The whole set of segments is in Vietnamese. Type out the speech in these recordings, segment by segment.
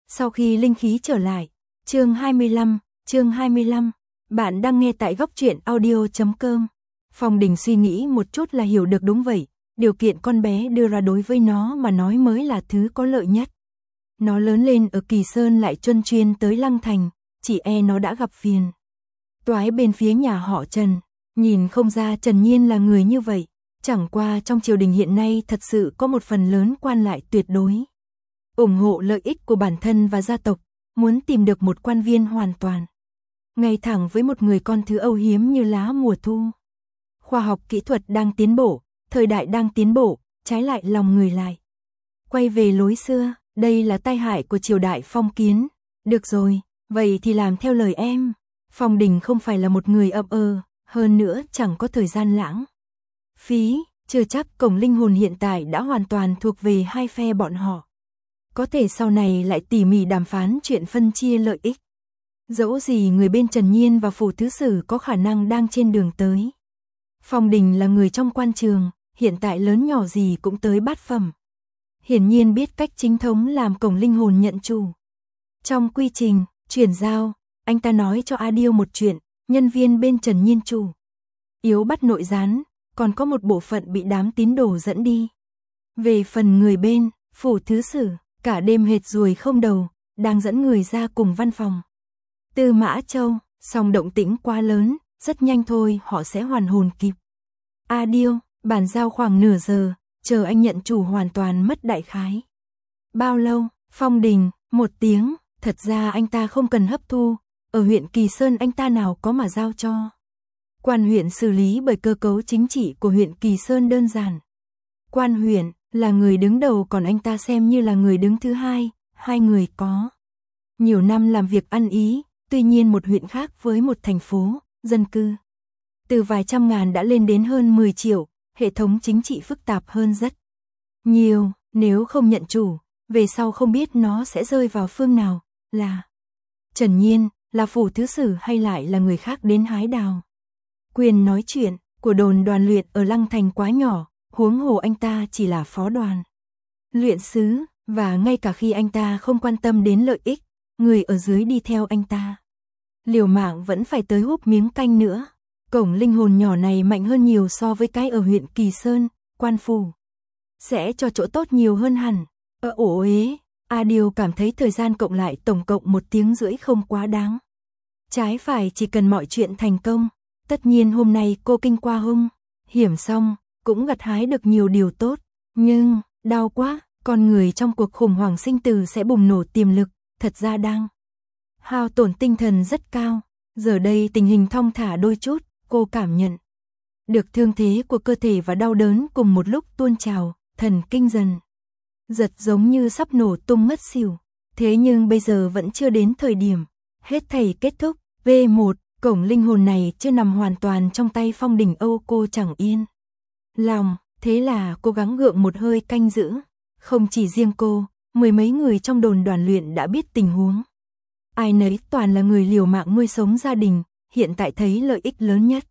Sau khi linh khí trở lại, chương 25, bạn đang nghe tại góc truyện audio.com. Phong Đình suy nghĩ một chút là hiểu được đúng vậy, điều kiện con bé đưa ra đối với nó mà nói mới là thứ có lợi nhất. Nó lớn lên ở Kỳ Sơn lại chuyên chuyên tới Lăng Thành, chỉ nó đã gặp phiền toái bên phía nhà họ Trần, nhìn không ra Trần Nhiên là người như vậy, chẳng qua trong triều đình hiện nay thật sự có một phần lớn quan lại tuyệt đối ủng hộ lợi ích của bản thân và gia tộc, muốn tìm được một quan viên hoàn toàn ngay thẳng với một người con thứ âu hiếm như lá mùa thu. Khoa học kỹ thuật đang tiến bộ, thời đại đang tiến bộ, trái lại lòng người lại quay về lối xưa, đây là tai hại của triều đại phong kiến. Được rồi, vậy thì làm theo lời em. Phong Đình không phải là một người ậm hơn nữa chẳng có thời gian lãng phí, chưa chắc cổng linh hồn hiện tại đã hoàn toàn thuộc về hai phe bọn họ. Có thể sau này lại tỉ mỉ đàm phán chuyện phân chia lợi ích. Dẫu gì người bên Trần Nhiên và Phủ Thứ Sử có khả năng đang trên đường tới. Phong Đình là người trong quan trường, hiện tại lớn nhỏ gì cũng tới bát phẩm. Hiển nhiên biết cách chính thống làm cổng linh hồn nhận chủ. Trong quy trình chuyển giao, anh ta nói cho A Điêu một chuyện, nhân viên bên Trần Nhiên chủ yếu bắt nội gián, còn có một bộ phận bị đám tín đồ dẫn đi. Về phần người bên Phủ Thứ Sử, cả đêm hệt ruồi không đầu, đang dẫn người ra cùng văn phòng Tư Mã Châu, song động tĩnh quá lớn, rất nhanh thôi họ sẽ hoàn hồn kịp. A Điêu, bàn giao khoảng nửa giờ, chờ anh nhận chủ hoàn toàn mất đại khái. Bao lâu? Phong Đình, 1 tiếng, thật ra anh ta không cần hấp thu, ở huyện Kỳ Sơn anh ta nào có mà giao cho. Quan huyện xử lý bởi cơ cấu chính trị của huyện Kỳ Sơn đơn giản. Quan huyện là người đứng đầu còn anh ta xem như là người đứng thứ hai, hai người có nhiều năm làm việc ăn ý, tuy nhiên một huyện khác với một thành phố, dân cư từ vài trăm ngàn đã lên đến hơn 10 triệu, hệ thống chính trị phức tạp hơn rất nhiều, nếu không nhận chủ, về sau không biết nó sẽ rơi vào phương nào, là Trần Nhiên, là Phủ Thứ Sử hay lại là người khác đến hái đào. Quyền nói chuyện của đồn đoàn luyện ở Lăng Thành quá nhỏ, huống hồ anh ta chỉ là phó đoàn luyện sứ, và ngay cả khi anh ta không quan tâm đến lợi ích, người ở dưới đi theo anh ta liều mạng vẫn phải tới húp miếng canh nữa. Cổng linh hồn nhỏ này mạnh hơn nhiều so với cái ở huyện Kỳ Sơn, quan phủ sẽ cho chỗ tốt nhiều hơn hẳn. Ổ ế, A Điêu cảm thấy thời gian cộng lại tổng cộng 1 tiếng rưỡi không quá đáng. Trái phải chỉ cần mọi chuyện thành công. Tất nhiên hôm nay cô kinh qua hung hiểm xong, cũng gặt hái được nhiều điều tốt, nhưng đau quá, con người trong cuộc khủng hoảng sinh tử sẽ bùng nổ tiềm lực, thật ra đang hao tổn tinh thần rất cao. Giờ đây tình hình thong thả đôi chút, cô cảm nhận được thương thế của cơ thể và đau đớn cùng một lúc tuôn trào, thần kinh dần giật giống như sắp nổ tung ngất xỉu. Thế nhưng bây giờ vẫn chưa đến thời điểm hết thảy kết thúc. V1, cổng linh hồn này chưa nằm hoàn toàn trong tay Phong Đình Âu, cô chẳng yên lòng, thế là cố gắng gượng một hơi canh giữ. Không chỉ riêng cô, 10 mấy người trong đồn đoàn luyện đã biết tình huống. Ai nấy toàn là người liều mạng nuôi sống gia đình, hiện tại thấy lợi ích lớn nhất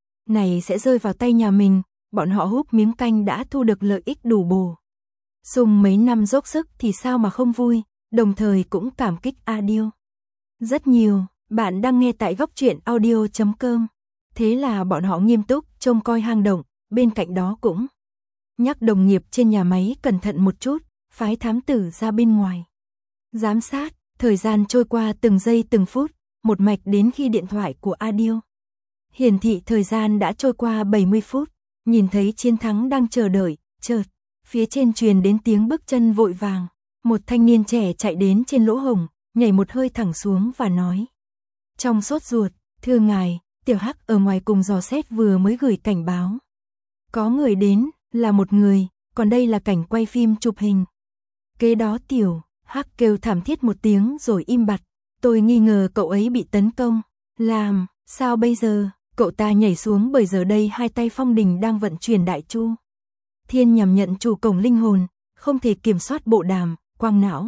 này sẽ rơi vào tay nhà mình, bọn họ húp miếng canh đã thu được lợi ích đủ bổ sung mấy năm dốc sức thì sao mà không vui, đồng thời cũng cảm kích A Điêu rất nhiều. Bạn đang nghe tại góc truyện audio.com. Thế là bọn họ nghiêm túc trông coi hang động, bên cạnh đó cũng nhắc đồng nghiệp trên nhà máy cẩn thận một chút, phái thám tử ra bên ngoài giám sát. Thời gian trôi qua từng giây từng phút, một mạch đến khi điện thoại của A Điêu hiển thị thời gian đã trôi qua 70 phút, nhìn thấy chiến thắng đang chờ đợi, chợt phía trên truyền đến tiếng bước chân vội vàng, một thanh niên trẻ chạy đến trên lỗ hổng, nhảy một hơi thẳng xuống và nói trong sốt ruột, thưa ngài, Tiểu Hắc ở ngoài cùng dò xét vừa mới gửi cảnh báo. Có người đến, là một người, còn đây là cảnh quay phim chụp hình. Kế đó Tiểu Hắc kêu thảm thiết một tiếng rồi im bặt, tôi nghi ngờ cậu ấy bị tấn công. Làm, sao bây giờ? Cậu ta nhảy xuống bởi giờ đây hai tay Phong Đình đang vận chuyển đại chu thiên nhằm nhận chủ cổng linh hồn, không thể kiểm soát bộ đàm, quang não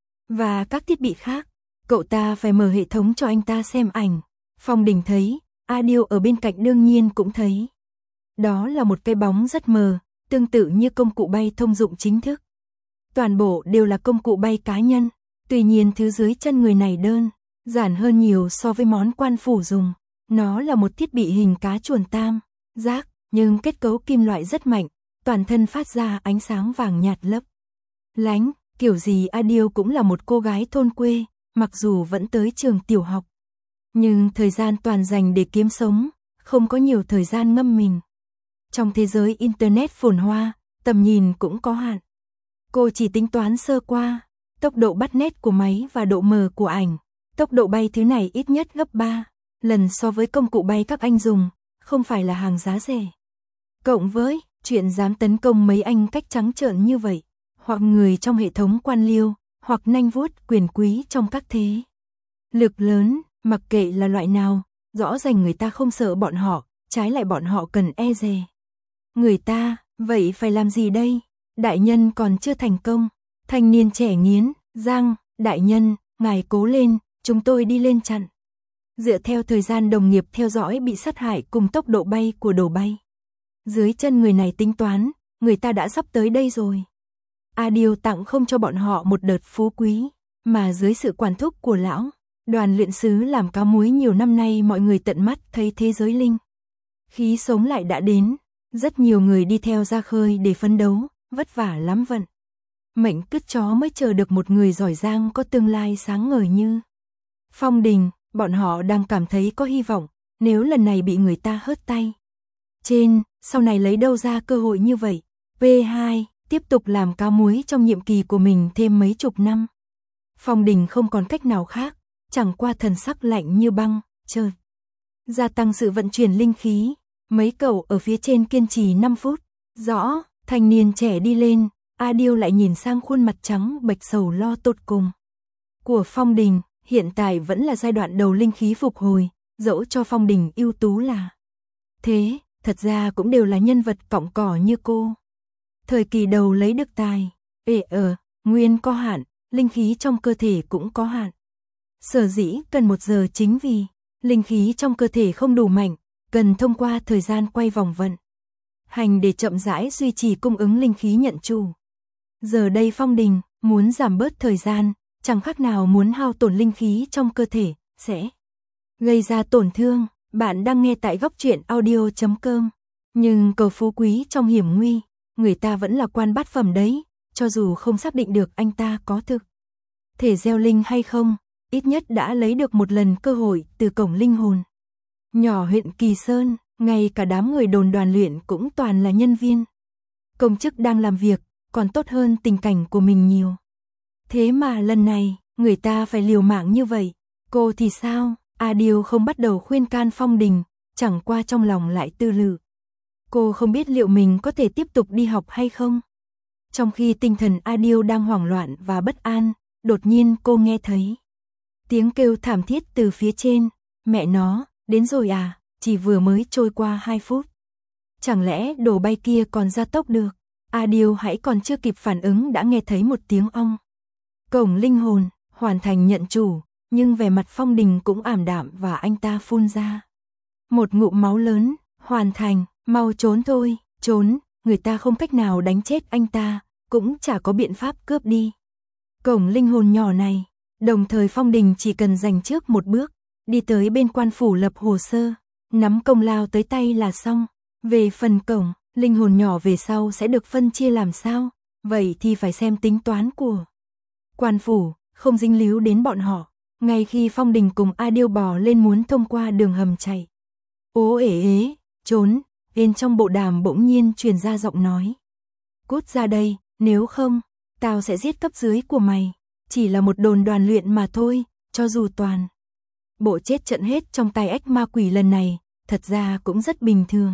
và các thiết bị khác. Cậu ta phải mở hệ thống cho anh ta xem ảnh. Phong Đình thấy, A Điêu ở bên cạnh đương nhiên cũng thấy. Đó là một cái bóng rất mờ, tương tự như công cụ bay thông dụng chính thức. Toàn bộ đều là công cụ bay cá nhân. Tuy nhiên thứ dưới chân người này đơn giản hơn nhiều so với món quan phủ dùng. Nó là một thiết bị hình cá chuồn tam giác, nhưng kết cấu kim loại rất mạnh, toàn thân phát ra ánh sáng vàng nhạt lấp lánh. Kiểu gì Adele cũng là một cô gái thôn quê, mặc dù vẫn tới trường tiểu học, nhưng thời gian toàn dành để kiếm sống, không có nhiều thời gian ngâm mình. Trong thế giới Internet phồn hoa, tầm nhìn cũng có hạn. Cô chỉ tính toán sơ qua, tốc độ bắt nét của máy và độ mờ của ảnh. Tốc độ bay thứ này ít nhất gấp 3 lần so với công cụ bay các anh dùng, không phải là hàng giá rẻ. Cộng với chuyện dám tấn công mấy anh cách trắng trợn như vậy, hoặc người trong hệ thống quan liêu, hoặc nanh vuốt quyền quý trong các thế lực lớn, mặc kệ là loại nào, rõ ràng người ta không sợ bọn họ, trái lại bọn họ cần e dè người ta. Vậy phải làm gì đây? Đại nhân còn chưa thành công. Thanh niên trẻ nghiến răng, đại nhân, ngài cố lên, chúng tôi đi lên chặn. Dựa theo thời gian đồng nghiệp theo dõi bị sát hại cùng tốc độ bay của đồ bay, dưới chân người này tính toán, người ta đã sắp tới đây rồi. Adele tặng không cho bọn họ một đợt phú quý, mà dưới sự quản thúc của lão Đoàn luyện sứ làm cá muối nhiều năm nay, mọi người tận mắt thấy thế giới linh khí sống lại đã đến. Rất nhiều người đi theo ra khơi để phấn đấu, vất vả lắm vận mệnh cứt chó mới chờ được một người giỏi giang có tương lai sáng ngời như Phong Đình. Bọn họ đang cảm thấy có hy vọng, nếu lần này bị người ta hớt tay trên, sau này lấy đâu ra cơ hội như vậy. P2 tiếp tục làm cá muối trong nhiệm kỳ của mình thêm mấy chục năm. Phong Đình không còn cách nào khác, chẳng qua thần sắc lạnh như băng, chợt gia tăng sự vận chuyển linh khí. Mấy cậu ở phía trên kiên trì 5 phút. Rõ, thanh niên trẻ đi lên, Adele lại nhìn sang khuôn mặt trắng bệch sầu lo tột cùng của Phong Đình. Hiện tại vẫn là giai đoạn đầu linh khí phục hồi, dẫu cho Phong Đình ưu tú là thế, thật ra cũng đều là nhân vật cọng cỏ như cô. Thời kỳ đầu lấy được tài, nguyên có hạn, linh khí trong cơ thể cũng có hạn. Sở dĩ cần 1 giờ chính vì linh khí trong cơ thể không đủ mạnh, cần thông qua thời gian quay vòng vận hành để chậm rãi duy trì cung ứng linh khí nhận chủ. Giờ đây Phong Đình muốn giảm bớt thời gian, chẳng khác nào muốn hao tổn linh khí trong cơ thể, sẽ gây ra tổn thương. Bạn đang nghe tại góc truyện audio.com. Nhưng cầu phú quý trong hiểm nguy, người ta vẫn là quan bát phẩm đấy, cho dù không xác định được anh ta có thực thể gieo linh hay không, ít nhất đã lấy được một lần cơ hội từ cổng linh hồn nhỏ huyện Kỳ Sơn. Ngay cả đám người đồn đoàn luyện cũng toàn là nhân viên công chức đang làm việc, còn tốt hơn tình cảnh của mình nhiều. Thế mà lần này, người ta phải liều mạng như vậy. Cô thì sao? Adele không bắt đầu khuyên can Phong Đình, chẳng qua trong lòng lại tư lự. Cô không biết liệu mình có thể tiếp tục đi học hay không. Trong khi tinh thần Adele đang hoảng loạn và bất an, đột nhiên cô nghe thấy tiếng kêu thảm thiết từ phía trên. Mẹ nó, đến rồi à? Chỉ vừa mới trôi qua 2 phút. Chẳng lẽ đồ bay kia còn gia tốc được? Adele hãy còn chưa kịp phản ứng đã nghe thấy một tiếng ong. Cổng linh hồn, hoàn thành nhận chủ, nhưng vẻ mặt Phong Đình cũng ảm đạm và anh ta phun ra một ngụm máu lớn. Hoàn thành, mau trốn thôi, trốn, người ta không cách nào đánh chết anh ta, cũng chả có biện pháp cướp đi cổng linh hồn nhỏ này. Đồng thời Phong Đình chỉ cần giành trước một bước, đi tới bên quan phủ lập hồ sơ, nắm công lao tới tay là xong. Về phần cổng linh hồn nhỏ về sau sẽ được phân chia làm sao, vậy thì phải xem tính toán của quan phủ, không dính líu đến bọn họ. Ngay khi Phong Đình cùng Adele bò lên muốn thông qua đường hầm chạy, ố ế, trốn, bên trong bộ đàm bỗng nhiên truyền ra giọng nói. Cút ra đây, nếu không, tao sẽ giết cấp dưới của mày. Chỉ là một đồn đoàn luyện mà thôi, cho dù toàn bộ chết trận hết trong tay ách ma quỷ lần này, thật ra cũng rất bình thường.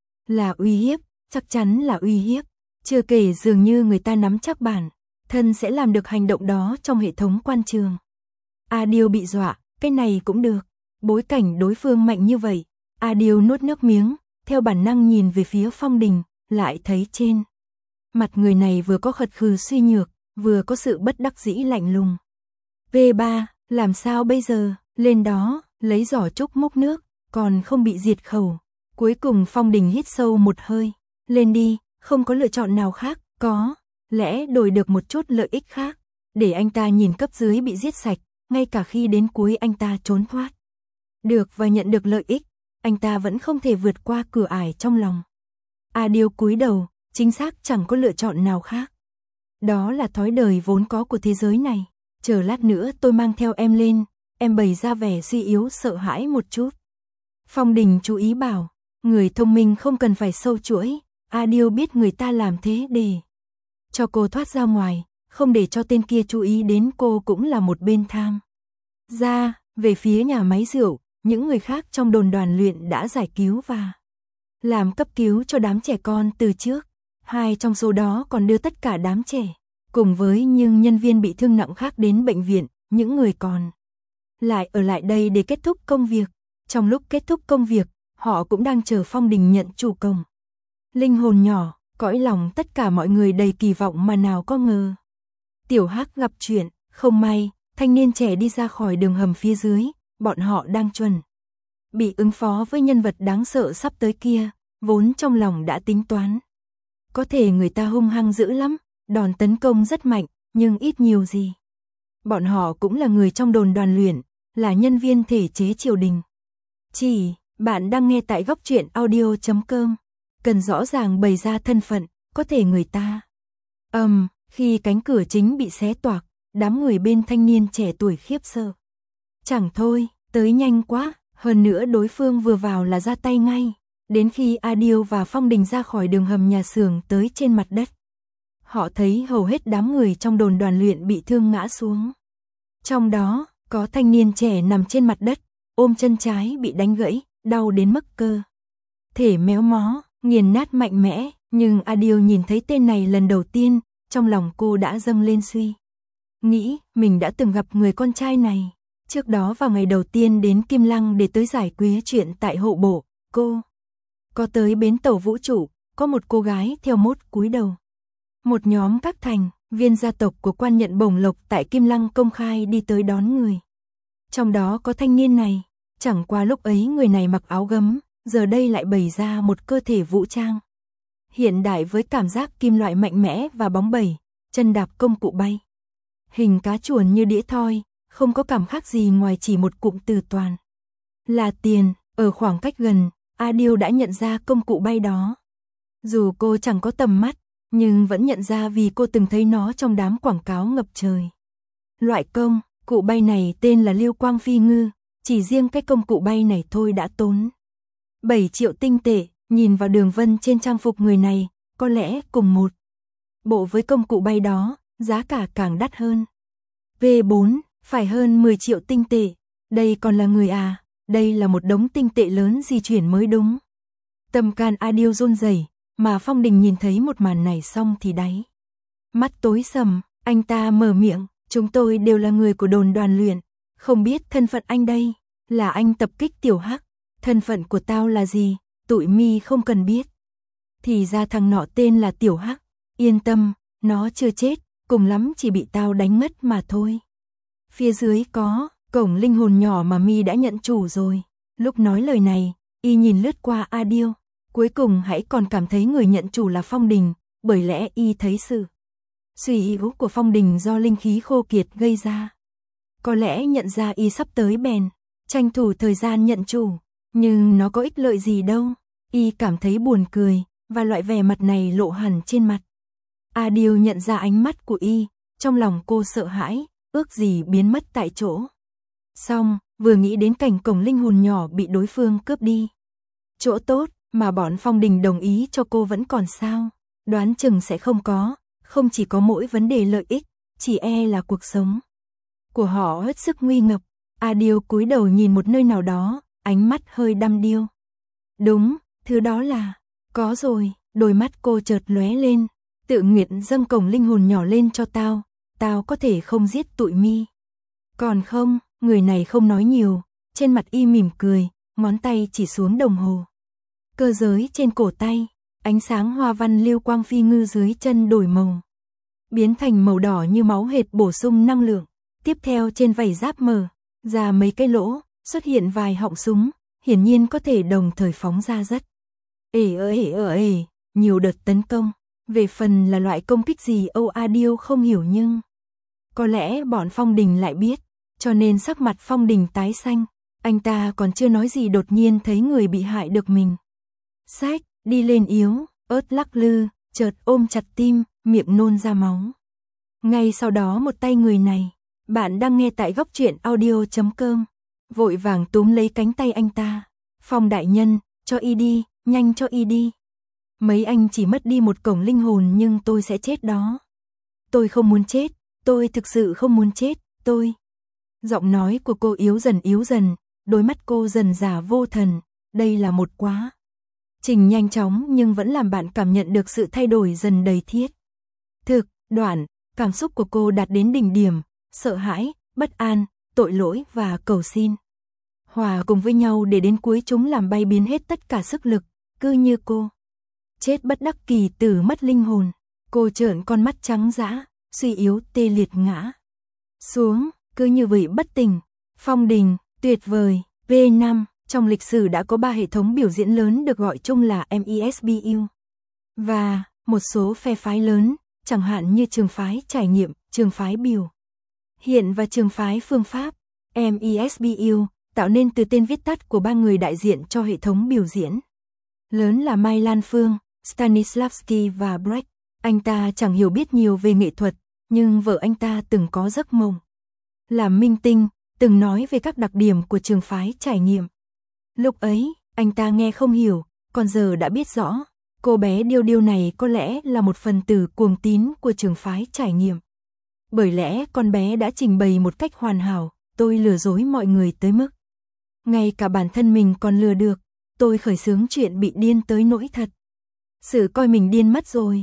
Là uy hiếp, chắc chắn là uy hiếp. Chưa kể dường như người ta nắm chắc bản thân sẽ làm được hành động đó trong hệ thống quan trường. Adele bị dọa, cái này cũng được. Bối cảnh đối phương mạnh như vậy, Adele nuốt nước miếng, theo bản năng nhìn về phía Phong Đình, lại thấy trên mặt người này vừa có khật khừ suy nhược, vừa có sự bất đắc dĩ lạnh lùng. V3, làm sao bây giờ? Lên đó, lấy giỏ trúc múc nước, còn không bị diệt khẩu. Cuối cùng Phong Đình hít sâu một hơi. Lên đi, không có lựa chọn nào khác, có lẽ đổi được một chút lợi ích khác. để anh ta nhìn cấp dưới bị giết sạch, ngay cả khi đến cuối anh ta trốn thoát được và nhận được lợi ích, anh ta vẫn không thể vượt qua cửa ải trong lòng. Adil cúi đầu, chính xác chẳng có lựa chọn nào khác. Đó là thói đời vốn có của thế giới này. Chờ lát nữa tôi mang theo em lên, em bày ra vẻ suy yếu sợ hãi một chút. Phong Đình chú ý bảo, người thông minh không cần phải sâu chuỗi, Adil biết người ta làm thế để cho cô thoát ra ngoài, không để cho tên kia chú ý đến cô cũng là một bên tham. Về phía nhà máy rượu, những người khác trong đồn đoàn luyện đã giải cứu và làm cấp cứu cho đám trẻ con từ trước. 2 trong số đó còn đưa tất cả đám trẻ, cùng với những nhân viên bị thương nặng khác đến bệnh viện, những người còn lại ở lại đây để kết thúc công việc. Trong lúc kết thúc công việc, họ cũng đang chờ Phong Đình nhận chủ công. Linh hồn nhỏ, cõi lòng tất cả mọi người đầy kỳ vọng mà nào có ngờ. Tiểu Hắc gặp chuyện, không may, thanh niên trẻ đi ra khỏi đường hầm phía dưới, bọn họ đang chuẩn bị ứng phó với nhân vật đáng sợ sắp tới kia, vốn trong lòng đã tính toán. Có thể người ta hung hăng dữ lắm, đòn tấn công rất mạnh, nhưng ít nhiều gì. Bọn họ cũng là người trong đồn đoàn luyện, là nhân viên thể chế triều đình. Bạn đang nghe tại góc truyện audio.com, cần rõ ràng bày ra thân phận, có thể người ta. Khi cánh cửa chính bị xé toạc, đám người bên thanh niên trẻ tuổi khiếp sợ. Chẳng thôi, tới nhanh quá, hơn nữa đối phương vừa vào là ra tay ngay. Đến khi Adil và Phong Đình ra khỏi đường hầm nhà xưởng tới trên mặt đất, họ thấy hầu hết đám người trong đồn đoàn luyện bị thương ngã xuống. Trong đó, có thanh niên trẻ nằm trên mặt đất, ôm chân trái bị đánh gãy, đau đến mức cơ thể méo mó, nghiền nát mạnh mẽ, nhưng Adil nhìn thấy tên này lần đầu tiên, trong lòng cô đã dâng lên suy nghĩ, mình đã từng gặp người con trai này. Trước đó vào ngày đầu tiên đến Kim Lăng để tới giải quyết chuyện tại hộ bộ, cô có tới bến tàu vũ trụ, có một cô gái theo mốt cúi đầu. Một nhóm các thành viên gia tộc của quan nhận bổng lộc tại Kim Lăng công khai đi tới đón người. Trong đó có thanh niên này, chẳng qua lúc ấy người này mặc áo gấm, giờ đây lại bày ra một cơ thể vũ trang hiện đại với cảm giác kim loại mạnh mẽ và bóng bẩy, chân đạp công cụ bay. Hình cá chuồn như đĩa thoi, không có cảm khác gì ngoài chỉ một cụm từ toàn là tiền. Ở khoảng cách gần, Adil đã nhận ra công cụ bay đó. Dù cô chẳng có tầm mắt, nhưng vẫn nhận ra vì cô từng thấy nó trong đám quảng cáo ngập trời. Loại công cụ bay này tên là Lưu Quang Phi Ngư, chỉ riêng cái công cụ bay này thôi đã tốn 7 triệu tinh tệ, nhìn vào đường vân trên trang phục người này, có lẽ cùng một bộ với công cụ bay đó, giá cả càng đắt hơn. V4, phải hơn 10 triệu tinh tệ, đây còn là người à, đây là một đống tinh tệ lớn di chuyển mới đúng. Tâm can Adil run rẩy, mà Phong Đình nhìn thấy một màn này xong thì đáy mắt tối sầm, anh ta mở miệng, chúng tôi đều là người của đồn đoàn luyện, không biết thân phận anh đây, là anh tập kích Tiểu Hắc, thân phận của tao là gì, tụi mi không cần biết. Thì ra thằng nọ tên là Tiểu Hắc, yên tâm, nó chưa chết, cùng lắm chỉ bị tao đánh ngất mà thôi. Phía dưới có cổng linh hồn nhỏ mà mi đã nhận chủ rồi. Lúc nói lời này, y nhìn lướt qua Adil, cuối cùng hãy còn cảm thấy người nhận chủ là Phong Đình, bởi lẽ y thấy sự suy yếu của Phong Đình do linh khí khô kiệt gây ra. Có lẽ nhận ra y sắp tới bèn tranh thủ thời gian nhận chủ, nhưng nó có ích lợi gì đâu. Y cảm thấy buồn cười, và loại vẻ mặt này lộ hẳn trên mặt. Adil nhận ra ánh mắt của y, trong lòng cô sợ hãi, ước gì biến mất tại chỗ. Xong, vừa nghĩ đến cảnh cổng linh hồn nhỏ bị đối phương cướp đi. Chỗ tốt mà bọn Phong Đình đồng ý cho cô vẫn còn sao, đoán chừng sẽ không có, không chỉ có mỗi vấn đề lợi ích, chỉ là cuộc sống của họ hết sức nguy ngập. Adil cúi đầu nhìn một nơi nào đó, ánh mắt hơi đăm điêu. Đúng, thứ đó là, có rồi, đôi mắt cô chợt lóe lên, tự nguyện dâng cổng linh hồn nhỏ lên cho tao, tao có thể không giết tụi mi. Còn không, người này không nói nhiều, trên mặt y mỉm cười, ngón tay chỉ xuống đồng hồ. Cơ giới trên cổ tay, ánh sáng hoa văn Lưu Quang Phi Ngư dưới chân đổi màu, biến thành màu đỏ như máu hệt bổ sung năng lượng. Tiếp theo trên vảy giáp mở ra mấy cái lỗ, xuất hiện vài họng súng, hiển nhiên có thể đồng thời phóng ra rất nhiều đợt tấn công. Về phần là loại công kích gì Adil không hiểu nhưng Có lẽ bọn Phong Đình lại biết, cho nên sắc mặt Phong Đình tái xanh. Anh ta còn chưa nói gì đột nhiên thấy người bị hại được mình. Xách, đi lên yếu, ớt lắc lư, chợt ôm chặt tim, miệng nôn ra máu. Ngay sau đó một tay người này, bạn đang nghe tại góc truyện audio.com, vội vàng túm lấy cánh tay anh ta. Phong đại nhân, cho y đi, nhanh cho y đi. Mấy anh chỉ mất đi một cổng linh hồn nhưng tôi sẽ chết đó. Tôi không muốn chết, tôi thực sự không muốn chết, tôi. Giọng nói của cô yếu dần, đôi mắt cô dần già vô thần, đây là một quá trình nhanh chóng nhưng vẫn làm bạn cảm nhận được sự thay đổi dần đầy thiết. Thực, đoạn, cảm xúc của cô đạt đến đỉnh điểm, sợ hãi, bất an, tội lỗi và cầu xin. Hòa cùng với nhau để đến cuối chúng làm bay biến hết tất cả sức lực, cứ như cô. Chết bất đắc kỳ tử mất linh hồn, cô trợn con mắt trắng dã, suy yếu tê liệt ngã xuống, cứ như vậy bất tỉnh. Phong Đình, tuyệt vời, V5, trong lịch sử đã có 3 hệ thống biểu diễn lớn được gọi chung là MESBU. Và, một số phe phái lớn, chẳng hạn như trường phái trải nghiệm, trường phái biểu hiện và trường phái phương pháp. MESBU, tạo nên từ tên viết tắt của 3 người đại diện cho hệ thống biểu diễn lớn là Mai Lan Phương, Stanislavski và Brecht. Anh ta chẳng hiểu biết nhiều về nghệ thuật, nhưng vợ anh ta từng có giấc mộng làm minh tinh, từng nói về các đặc điểm của trường phái trải nghiệm. Lúc ấy, anh ta nghe không hiểu, còn giờ đã biết rõ. Cô bé Điêu Điêu này có lẽ là một phần tử cuồng tín của trường phái trải nghiệm. Bởi lẽ con bé đã trình bày một cách hoàn hảo, tôi lừa dối mọi người tới mức ngay cả bản thân mình còn lừa được. Tôi khởi xướng chuyện bị điên tới nỗi thật sự coi mình điên mất rồi.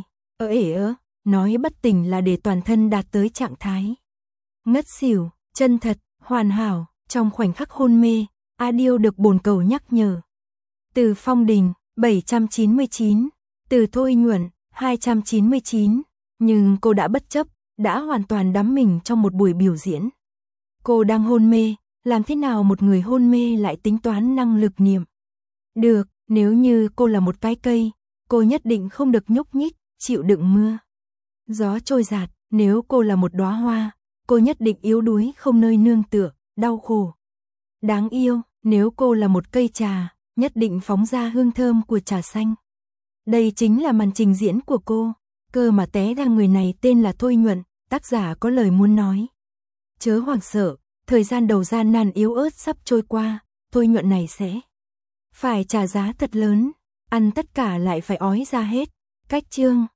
Nói bất tỉnh là để toàn thân đạt tới trạng thái ngất xỉu, chân thật, hoàn hảo. Trong khoảnh khắc hôn mê, A Điêu được bồn cầu nhắc nhở. Từ Phong Đình, 799, từ Thôi Nhuận, 299, nhưng cô đã bất chấp, đã hoàn toàn đắm mình trong một buổi biểu diễn. Cô đang hôn mê, làm thế nào một người hôn mê lại tính toán năng lực niệm? Được, nếu như cô là một cái cây, cô nhất định không được nhúc nhích, chịu đựng mưa gió trôi dạt. Nếu cô là một đóa hoa, cô nhất định yếu đuối không nơi nương tựa, đau khổ, đáng yêu. Nếu cô là một cây trà, nhất định phóng ra hương thơm của trà xanh. Đây chính là màn trình diễn của cô. Cơ mà té ra người này tên là Thôi Nhuận, tác giả có lời muốn nói. Chớ hoảng sợ, thời gian đầu gian nan yếu ớt sắp trôi qua, Thôi Nhuận này sẽ phải trả giá thật lớn, ăn tất cả lại phải ói ra hết. Cách chương